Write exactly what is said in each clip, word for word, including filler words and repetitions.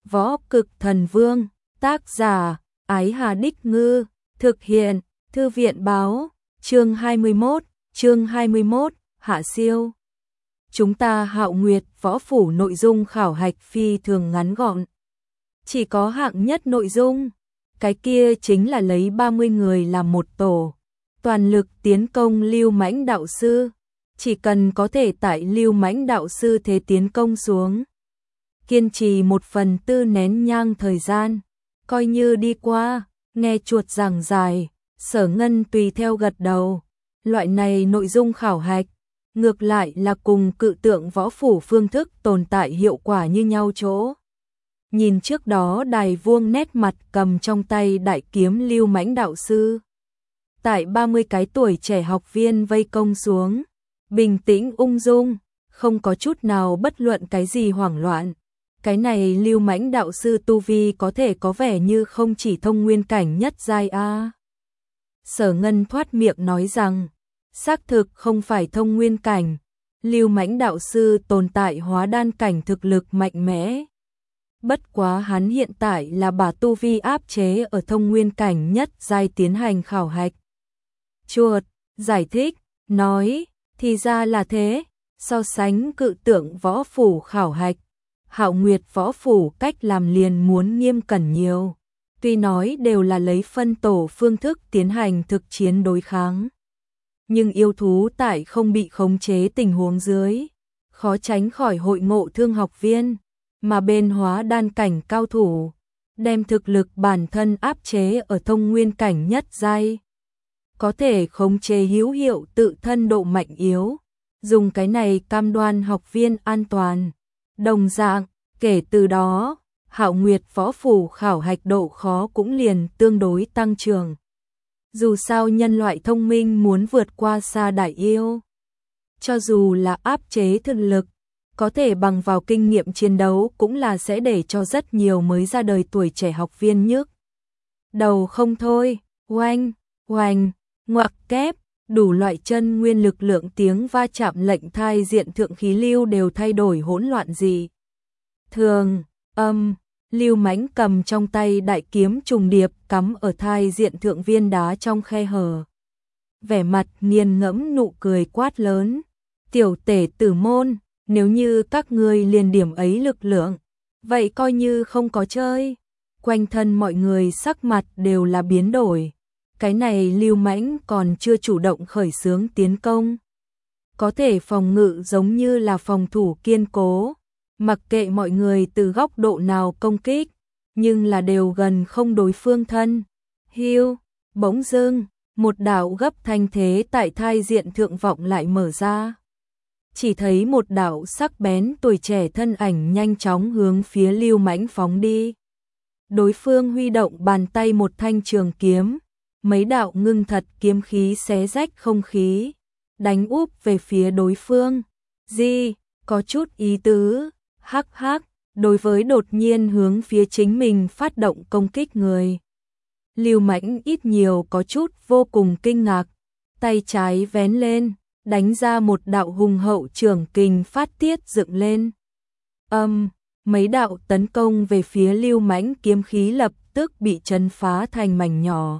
Võ Cực Thần Vương, tác giả, Ái Hà Đích Ngư, thực hiện, Thư viện Báo, chương hai mươi mốt, chương hai mươi mốt, Hạ Siêu. Chúng ta Hạo Nguyệt Võ Phủ nội dung khảo hạch phi thường ngắn gọn. Chỉ có hạng nhất nội dung, cái kia chính là lấy ba mươi người làm một tổ, toàn lực tiến công Lưu Mãnh đạo sư, chỉ cần có thể tại Lưu Mãnh đạo sư thế tiến công xuống. Kiên trì một phần tư nén nhang thời gian, coi như đi qua, nghe chuột giảng dài, Sở Ngân tùy theo gật đầu. Loại này nội dung khảo hạch, ngược lại là cùng cự tượng võ phủ phương thức tồn tại hiệu quả như nhau chỗ. Nhìn trước đó Đài Vuông nét mặt cầm trong tay đại kiếm Lưu Mãnh đạo sư. Tại ba mươi cái tuổi trẻ học viên vây công xuống, bình tĩnh ung dung, không có chút nào bất luận cái gì hoảng loạn. Cái này Lưu Mãnh đạo sư tu vi có thể có vẻ như không chỉ thông nguyên cảnh nhất giai a. Sở Ngân thoát miệng nói rằng, xác thực không phải thông nguyên cảnh, Lưu Mãnh đạo sư tồn tại hóa đan cảnh thực lực mạnh mẽ. Bất quá hắn hiện tại là bà tu vi áp chế ở thông nguyên cảnh nhất giai tiến hành khảo hạch. Chuột giải thích, nói, thì ra là thế, so sánh cự tượng võ phủ khảo hạch, Hạo Nguyệt võ phủ cách làm liền muốn nghiêm cẩn nhiều. Tuy nói đều là lấy phân tổ phương thức tiến hành thực chiến đối kháng, nhưng yêu thú tại không bị khống chế tình huống dưới, khó tránh khỏi hội ngộ thương học viên, mà bên hóa đan cảnh cao thủ, đem thực lực bản thân áp chế ở thông nguyên cảnh nhất giai. Có thể khống chế hữu hiệu tự thân độ mạnh yếu, dùng cái này cam đoan học viên an toàn. Đồng dạng, kể từ đó, Hạo Nguyệt võ phủ khảo hạch độ khó cũng liền tương đối tăng trưởng. Dù sao nhân loại thông minh muốn vượt qua xa đại yêu, cho dù là áp chế thực lực, có thể bằng vào kinh nghiệm chiến đấu cũng là sẽ để cho rất nhiều mới ra đời tuổi trẻ học viên nhức đầu không thôi. Oanh, oanh, ngoặc kép, đủ loại chân nguyên lực lượng tiếng va chạm lệnh thai diện thượng khí lưu đều thay đổi hỗn loạn gì. Thường, âm, Lưu Mãnh cầm trong tay đại kiếm trùng điệp cắm ở thai diện thượng viên đá trong khe hở. Vẻ mặt nghiền ngẫm nụ cười quát lớn, tiểu tể tử môn, nếu như các ngươi liền điểm ấy lực lượng, vậy coi như không có chơi. Quanh thân mọi người sắc mặt đều là biến đổi. Cái này Lưu Mãnh còn chưa chủ động khởi xướng tiến công, có thể phòng ngự giống như là phòng thủ kiên cố, mặc kệ mọi người từ góc độ nào công kích, nhưng là đều gần không đối phương thân. Hiu, bỗng dưng, một đạo gấp thanh thế tại thai diện thượng vọng lại mở ra. Chỉ thấy một đạo sắc bén tuổi trẻ thân ảnh nhanh chóng hướng phía Lưu Mãnh phóng đi. Đối phương huy động bàn tay một thanh trường kiếm, mấy đạo ngưng thật kiếm khí xé rách không khí, đánh úp về phía đối phương. Di, có chút ý tứ, hắc hắc, đối với đột nhiên hướng phía chính mình phát động công kích người. Lưu Mãnh ít nhiều có chút vô cùng kinh ngạc, tay trái vén lên, đánh ra một đạo hùng hậu trường kình phát tiết dựng lên. Âm, mấy đạo tấn công về phía Lưu Mãnh kiếm khí lập tức bị chấn phá thành mảnh nhỏ,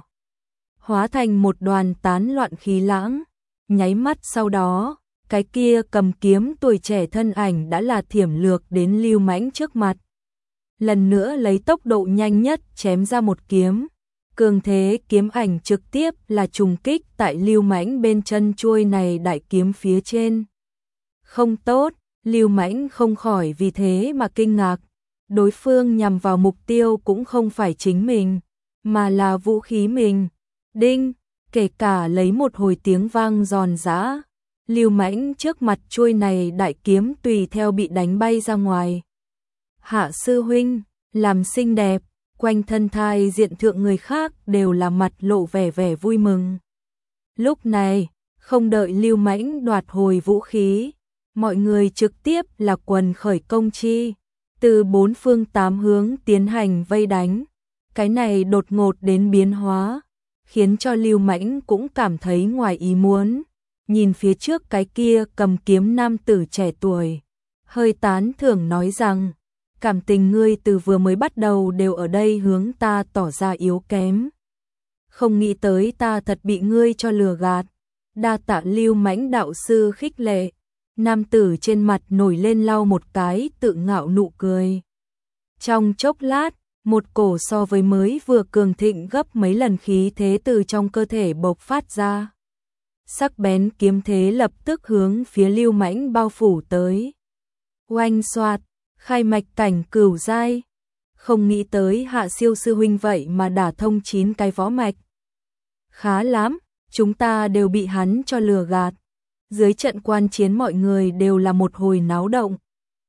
hóa thành một đoàn tán loạn khí lãng. Nháy mắt sau đó, cái kia cầm kiếm tuổi trẻ thân ảnh đã là thiểm lược đến Lưu Mãnh trước mặt. Lần nữa lấy tốc độ nhanh nhất chém ra một kiếm. Cường thế kiếm ảnh trực tiếp là trùng kích tại Lưu Mãnh bên chân chuôi này đại kiếm phía trên. Không tốt, Lưu Mãnh không khỏi vì thế mà kinh ngạc. Đối phương nhằm vào mục tiêu cũng không phải chính mình, mà là vũ khí mình. Đinh, kể cả lấy một hồi tiếng vang giòn giã, Lưu Mãnh trước mặt chuôi này đại kiếm tùy theo bị đánh bay ra ngoài. Hạ sư huynh, làm xinh đẹp, quanh thân thai diện thượng người khác đều là mặt lộ vẻ vẻ vui mừng. Lúc này, không đợi Lưu Mãnh đoạt hồi vũ khí, mọi người trực tiếp là quần khởi công chi, từ bốn phương tám hướng tiến hành vây đánh. Cái này đột ngột đến biến hóa, khiến cho Lưu Mãnh cũng cảm thấy ngoài ý muốn. Nhìn phía trước cái kia cầm kiếm nam tử trẻ tuổi, hơi tán thưởng nói rằng, cảm tình ngươi từ vừa mới bắt đầu đều ở đây hướng ta tỏ ra yếu kém. Không nghĩ tới ta thật bị ngươi cho lừa gạt. Đa tạ Lưu Mãnh đạo sư khích lệ. Nam tử trên mặt nổi lên lau một cái tự ngạo nụ cười. Trong chốc lát, một cổ so với mới vừa cường thịnh gấp mấy lần khí thế từ trong cơ thể bộc phát ra. Sắc bén kiếm thế lập tức hướng phía Lưu Mãnh bao phủ tới. Oanh xoạt, khai mạch cảnh cửu giai. Không nghĩ tới Hạ Siêu sư huynh vậy mà đả thông chín cái võ mạch. Khá lắm, chúng ta đều bị hắn cho lừa gạt. Dưới trận quan chiến mọi người đều là một hồi náo động.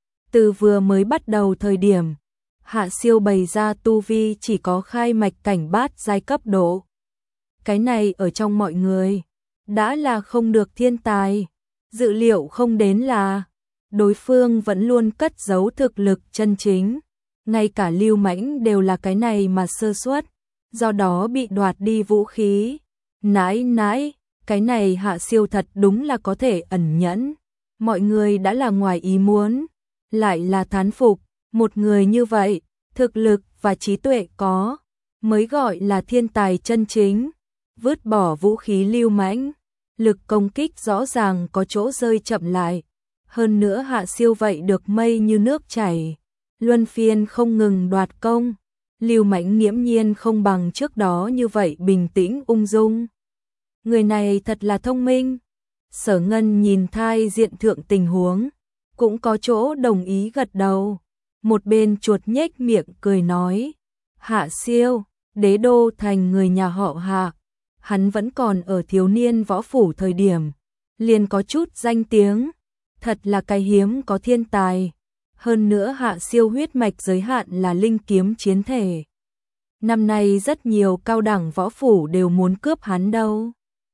Từ vừa mới bắt đầu thời điểm, Hạ Siêu bày ra tu vi chỉ có khai mạch cảnh bát giai cấp độ. Cái này ở trong mọi người đã là không được thiên tài. Dự liệu không đến là đối phương vẫn luôn cất giấu thực lực chân chính. Ngay cả Lưu Mãnh đều là cái này mà sơ suất, do đó bị đoạt đi vũ khí. Nãi nãi, cái này Hạ Siêu thật đúng là có thể ẩn nhẫn. Mọi người đã là ngoài ý muốn, lại là thán phục. Một người như vậy, thực lực và trí tuệ có, mới gọi là thiên tài chân chính. Vứt bỏ vũ khí Lưu Mãnh, lực công kích rõ ràng có chỗ rơi chậm lại. Hơn nữa Hạ Siêu vậy được mây như nước chảy, luân phiên không ngừng đoạt công. Lưu Mãnh nghiễm nhiên không bằng trước đó như vậy bình tĩnh ung dung. Người này thật là thông minh. Sở Ngân nhìn thai diện thượng tình huống, cũng có chỗ đồng ý gật đầu. Một bên chuột nhếch miệng cười nói, Hạ Siêu, đế đô thành người nhà họ Hạ. Hắn vẫn còn ở thiếu niên võ phủ thời điểm, liền có chút danh tiếng. Thật là cái hiếm có thiên tài. Hơn nữa Hạ Siêu huyết mạch giới hạn là linh kiếm chiến thể. Năm nay rất nhiều cao đẳng võ phủ đều muốn cướp hắn đâu.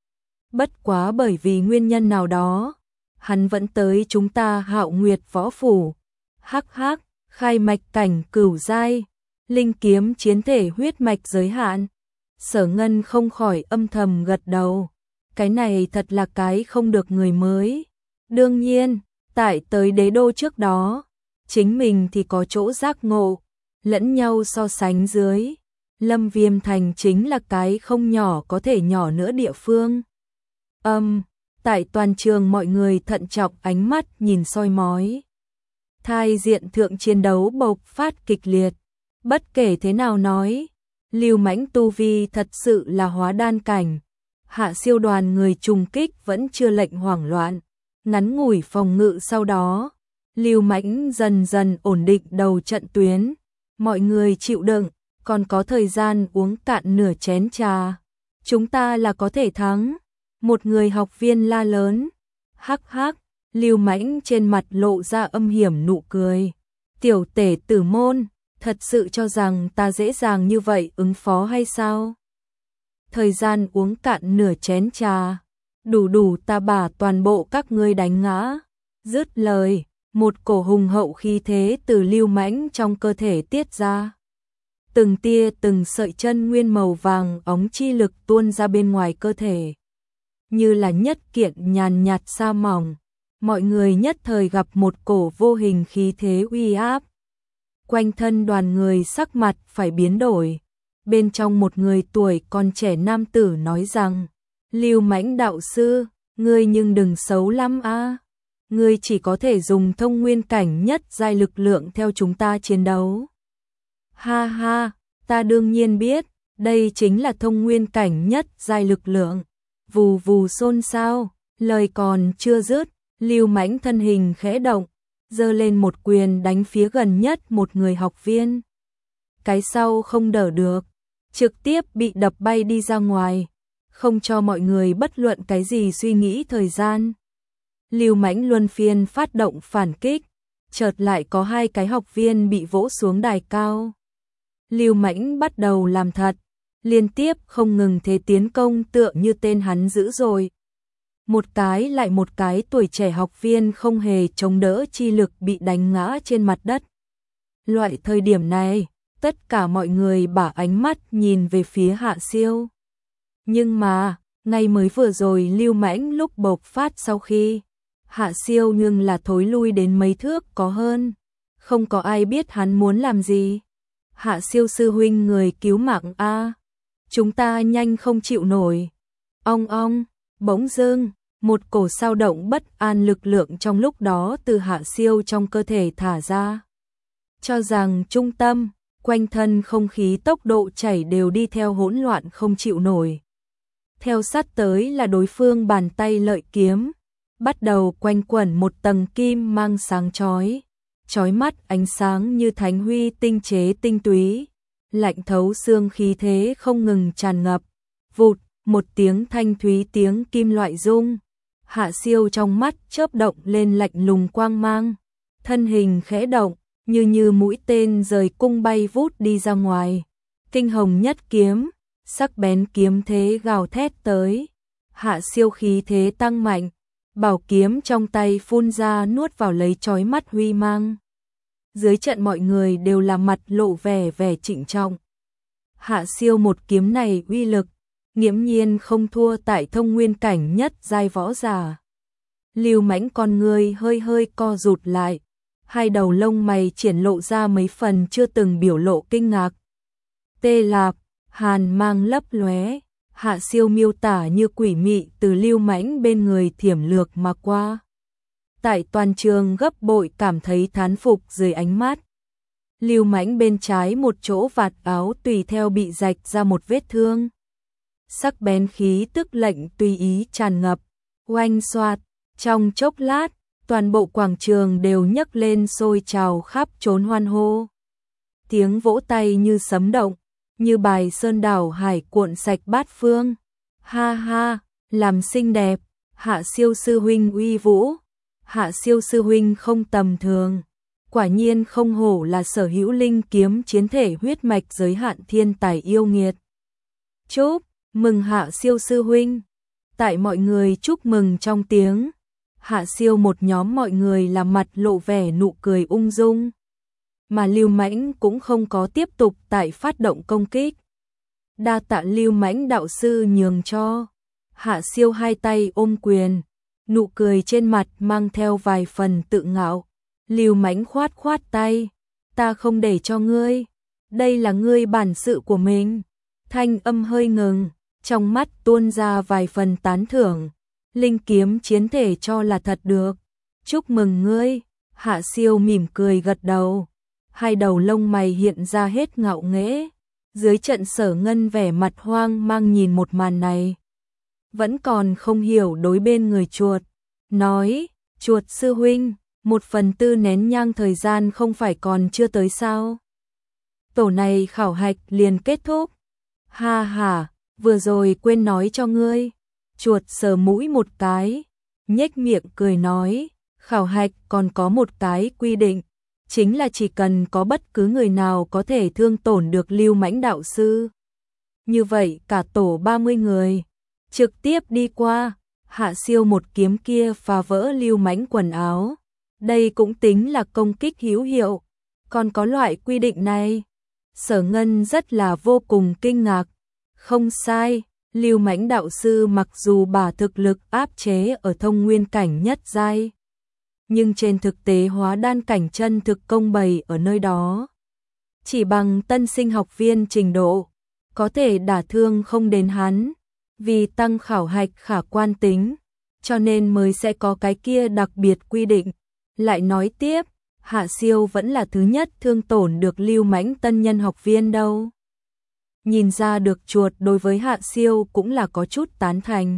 Bất quá bởi vì nguyên nhân nào đó, hắn vẫn tới chúng ta Hạo Nguyệt võ phủ. Hắc hắc, khai mạch cảnh cửu giai, linh kiếm chiến thể huyết mạch giới hạn. Sở Ngân không khỏi âm thầm gật đầu. Cái này thật là cái không được người mới. Đương nhiên, tại tới đế đô trước đó, chính mình thì có chỗ giác ngộ, lẫn nhau so sánh dưới. Lâm Viêm Thành chính là cái không nhỏ có thể nhỏ nữa địa phương. Âm, um, tại toàn trường mọi người thận trọng ánh mắt nhìn soi mói. Thai diện thượng chiến đấu bộc phát kịch liệt. Bất kể thế nào nói, Lưu Mãnh tu vi thật sự là hóa đan cảnh. Hạ Siêu đoàn người trùng kích vẫn chưa lệnh hoảng loạn. Ngắn ngủi phòng ngự sau đó, Lưu Mãnh dần dần ổn định đầu trận tuyến. Mọi người chịu đựng, còn có thời gian uống cạn nửa chén trà. Chúng ta là có thể thắng. Một người học viên la lớn. Hắc hắc, Lưu Mãnh trên mặt lộ ra âm hiểm nụ cười. Tiểu tể tử môn, thật sự cho rằng ta dễ dàng như vậy ứng phó hay sao? Thời gian uống cạn nửa chén trà, đủ đủ ta bả toàn bộ các ngươi đánh ngã. Dứt lời, một cổ hùng hậu khí thế từ Lưu Mãnh trong cơ thể tiết ra. Từng tia từng sợi chân nguyên màu vàng óng chi lực tuôn ra bên ngoài cơ thể. Như là nhất kiện nhàn nhạt sa mỏng, mọi người nhất thời gặp một cổ vô hình khí thế uy áp. Quanh thân đoàn người sắc mặt phải biến đổi. Bên trong một người tuổi còn trẻ nam tử nói rằng, Lưu Mãnh đạo sư, ngươi nhưng đừng xấu lắm a. Ngươi chỉ có thể dùng thông nguyên cảnh nhất giai lực lượng theo chúng ta chiến đấu. Ha ha, ta đương nhiên biết, đây chính là thông nguyên cảnh nhất giai lực lượng. Vù vù xôn xao, lời còn chưa dứt, Lưu Mãnh thân hình khẽ động, giơ lên một quyền đánh phía gần nhất một người học viên. Cái sau không đỡ được, trực tiếp bị đập bay đi ra ngoài, không cho mọi người bất luận cái gì suy nghĩ thời gian. Lưu Mãnh luân phiên phát động phản kích, chợt lại có hai cái học viên bị vỗ xuống đài cao. Lưu Mãnh bắt đầu làm thật, liên tiếp không ngừng thế tiến công tựa như tên hắn dữ rồi. Một cái lại một cái tuổi trẻ học viên không hề chống đỡ chi lực bị đánh ngã trên mặt đất. Loại thời điểm này, tất cả mọi người bả ánh mắt nhìn về phía Hạ Siêu. Nhưng mà, ngay mới vừa rồi Lưu Mãnh lúc bộc phát sau khi, Hạ Siêu nhưng là thối lui đến mấy thước có hơn. không có ai biết hắn muốn làm gì. Hạ Siêu sư huynh người cứu mạng a, chúng ta nhanh không chịu nổi. Ong ong, bỗng dưng, một cổ sao động bất an lực lượng trong lúc đó từ Hạ Siêu trong cơ thể thả ra. Cho rằng trung tâm, quanh thân không khí tốc độ chảy đều đi theo hỗn loạn không chịu nổi. Theo sát tới là đối phương bàn tay lợi kiếm, bắt đầu quanh quẩn một tầng kim mang sáng chói, chói mắt ánh sáng như thánh huy tinh chế tinh túy, lạnh thấu xương khí thế không ngừng tràn ngập. Vụt, một tiếng thanh thúy tiếng kim loại rung, Hạ Siêu trong mắt chớp động lên lạnh lùng quang mang, thân hình khẽ động, như như mũi tên rời cung bay vút đi ra ngoài. Kinh hồng nhất kiếm, sắc bén kiếm thế gào thét tới. Hạ Siêu khí thế tăng mạnh, bảo kiếm trong tay phun ra nuốt vào lấy chói mắt huy mang. Dưới trận mọi người đều là mặt lộ vẻ vẻ trịnh trọng. Hạ Siêu một kiếm này uy lực, nghiễm nhiên không thua tại thông nguyên cảnh nhất giai võ giả. Lưu Mãnh con người hơi hơi co rụt lại, hai đầu lông mày triển lộ ra mấy phần chưa từng biểu lộ kinh ngạc. Tê Lạp, hàn mang lấp lóe, Hạ Siêu miêu tả như quỷ mị từ Lưu Mãnh bên người thiểm lược mà qua. Tại toàn trường gấp bội cảm thấy thán phục dưới ánh mắt. Lưu Mãnh bên trái một chỗ vạt áo tùy theo bị rạch ra một vết thương. Sắc bén khí tức lệnh tùy ý tràn ngập, oanh xoạt, trong chốc lát, toàn bộ quảng trường đều nhấc lên sôi trào khắp trốn hoan hô. Tiếng vỗ tay như sấm động, như bài sơn đảo hải cuộn sạch bát phương. Ha ha, làm xinh đẹp, Hạ Siêu sư huynh uy vũ, Hạ Siêu sư huynh không tầm thường, quả nhiên không hổ là sở hữu linh kiếm chiến thể huyết mạch giới hạn thiên tài yêu nghiệt. Chúc mừng Hạ Siêu sư huynh. Tại mọi người chúc mừng trong tiếng, Hạ Siêu một nhóm mọi người là mặt lộ vẻ nụ cười ung dung. Mà Lưu Mãnh cũng không có tiếp tục tại phát động công kích. Đa tạ Lưu Mãnh đạo sư nhường cho. Hạ Siêu hai tay ôm quyền, nụ cười trên mặt mang theo vài phần tự ngạo. Lưu Mãnh khoát khoát tay, ta không để cho ngươi, đây là ngươi bản sự của mình. Thanh âm hơi ngừng, trong mắt tuôn ra vài phần tán thưởng. Linh kiếm chiến thể cho là thật được. Chúc mừng ngươi. Hạ Siêu mỉm cười gật đầu, hai đầu lông mày hiện ra hết ngạo nghễ. Dưới trận Sở Ngân vẻ mặt hoang mang nhìn một màn này, vẫn còn không hiểu đối bên người chuột, nói, chuột sư huynh, một phần tư nén nhang thời gian không phải còn chưa tới sao? Tổ này khảo hạch liền kết thúc. Ha ha, vừa rồi quên nói cho ngươi. Chuột sờ mũi một cái, nhếch miệng cười nói, khảo hạch còn có một cái quy định, chính là chỉ cần có bất cứ người nào có thể thương tổn được Lưu Mãnh đạo sư. Như vậy cả tổ ba mươi người, trực tiếp đi qua, Hạ Siêu một kiếm kia phá vỡ Lưu Mãnh quần áo. Đây cũng tính là công kích hữu hiệu, còn có loại quy định này. Sở Ngân rất là vô cùng kinh ngạc. Không sai, Lưu Mãnh đạo sư mặc dù bà thực lực áp chế ở thông nguyên cảnh nhất giai, nhưng trên thực tế hóa đan cảnh chân thực công bày ở nơi đó. Chỉ bằng tân sinh học viên trình độ, có thể đả thương không đến hắn, vì tăng khảo hạch khả quan tính, cho nên mới sẽ có cái kia đặc biệt quy định. Lại nói tiếp, Hạ Siêu vẫn là thứ nhất thương tổn được Lưu Mãnh tân nhân học viên đâu. Nhìn ra được chuột đối với Hạ Siêu cũng là có chút tán thành.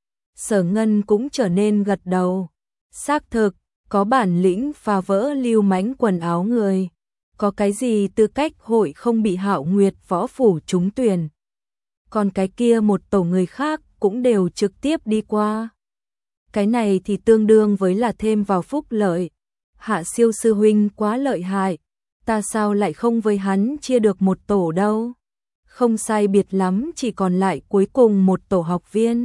Sở Ngân cũng trở nên gật đầu. Xác thực, có bản lĩnh phá vỡ Lưu Mãnh quần áo người, có cái gì tư cách hội không bị Hạo Nguyệt võ phủ trúng tuyển. Còn cái kia một tổ người khác cũng đều trực tiếp đi qua. Cái này thì tương đương với là thêm vào phúc lợi. Hạ Siêu sư huynh quá lợi hại, ta sao lại không với hắn chia được một tổ đâu. Không sai biệt lắm, chỉ còn lại cuối cùng một tổ học viên.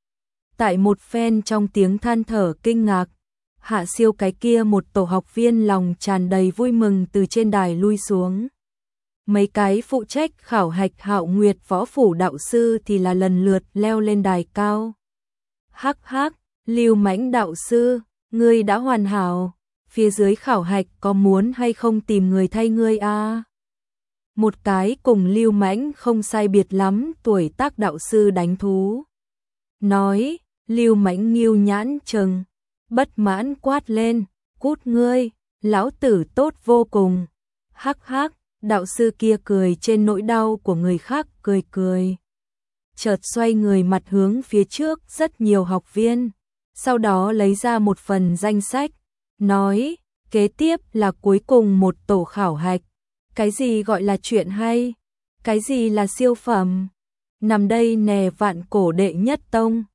Tại một phen trong tiếng than thở kinh ngạc, Hạ Siêu cái kia một tổ học viên lòng tràn đầy vui mừng từ trên đài lui xuống. Mấy cái phụ trách khảo hạch Hạo Nguyệt võ phủ đạo sư thì là lần lượt leo lên đài cao. Hắc hắc, Lưu Mãnh đạo sư, ngươi đã hoàn hảo. phía dưới khảo hạch có muốn hay không tìm người thay ngươi a? À? Một cái cùng Lưu Mãnh không sai biệt lắm tuổi tác đạo sư đánh thú. Nói, Lưu Mãnh nghiêu nhãn chừng, bất mãn quát lên, cút ngươi, lão tử tốt vô cùng. Hắc hắc, đạo sư kia cười trên nỗi đau của người khác cười cười. Chợt xoay người mặt hướng phía trước rất nhiều học viên, sau đó lấy ra một phần danh sách, nói, kế tiếp là cuối cùng một tổ khảo hạch. Cái gì gọi là chuyện hay? Cái gì là siêu phẩm? Nằm đây nè vạn cổ đệ nhất tông,